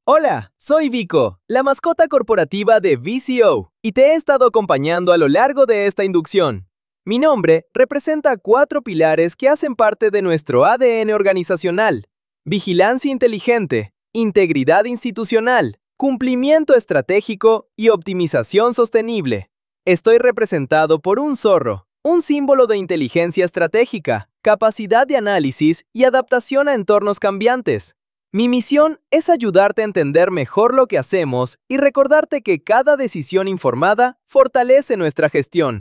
Hola, soy Vico, la mascota corporativa de VCO, y te he estado acompañando a lo largo de esta inducción. Mi nombre representa 4 pilares que hacen parte de nuestro ADN organizacional: vigilancia inteligente, integridad institucional, cumplimiento estratégico y optimización sostenible. Estoy representado por un zorro, un símbolo de inteligencia estratégica, capacidad de análisis y adaptación a entornos cambiantes. Mi misión es ayudarte a entender mejor lo que hacemos y recordarte que cada decisión informada fortalece nuestra gestión.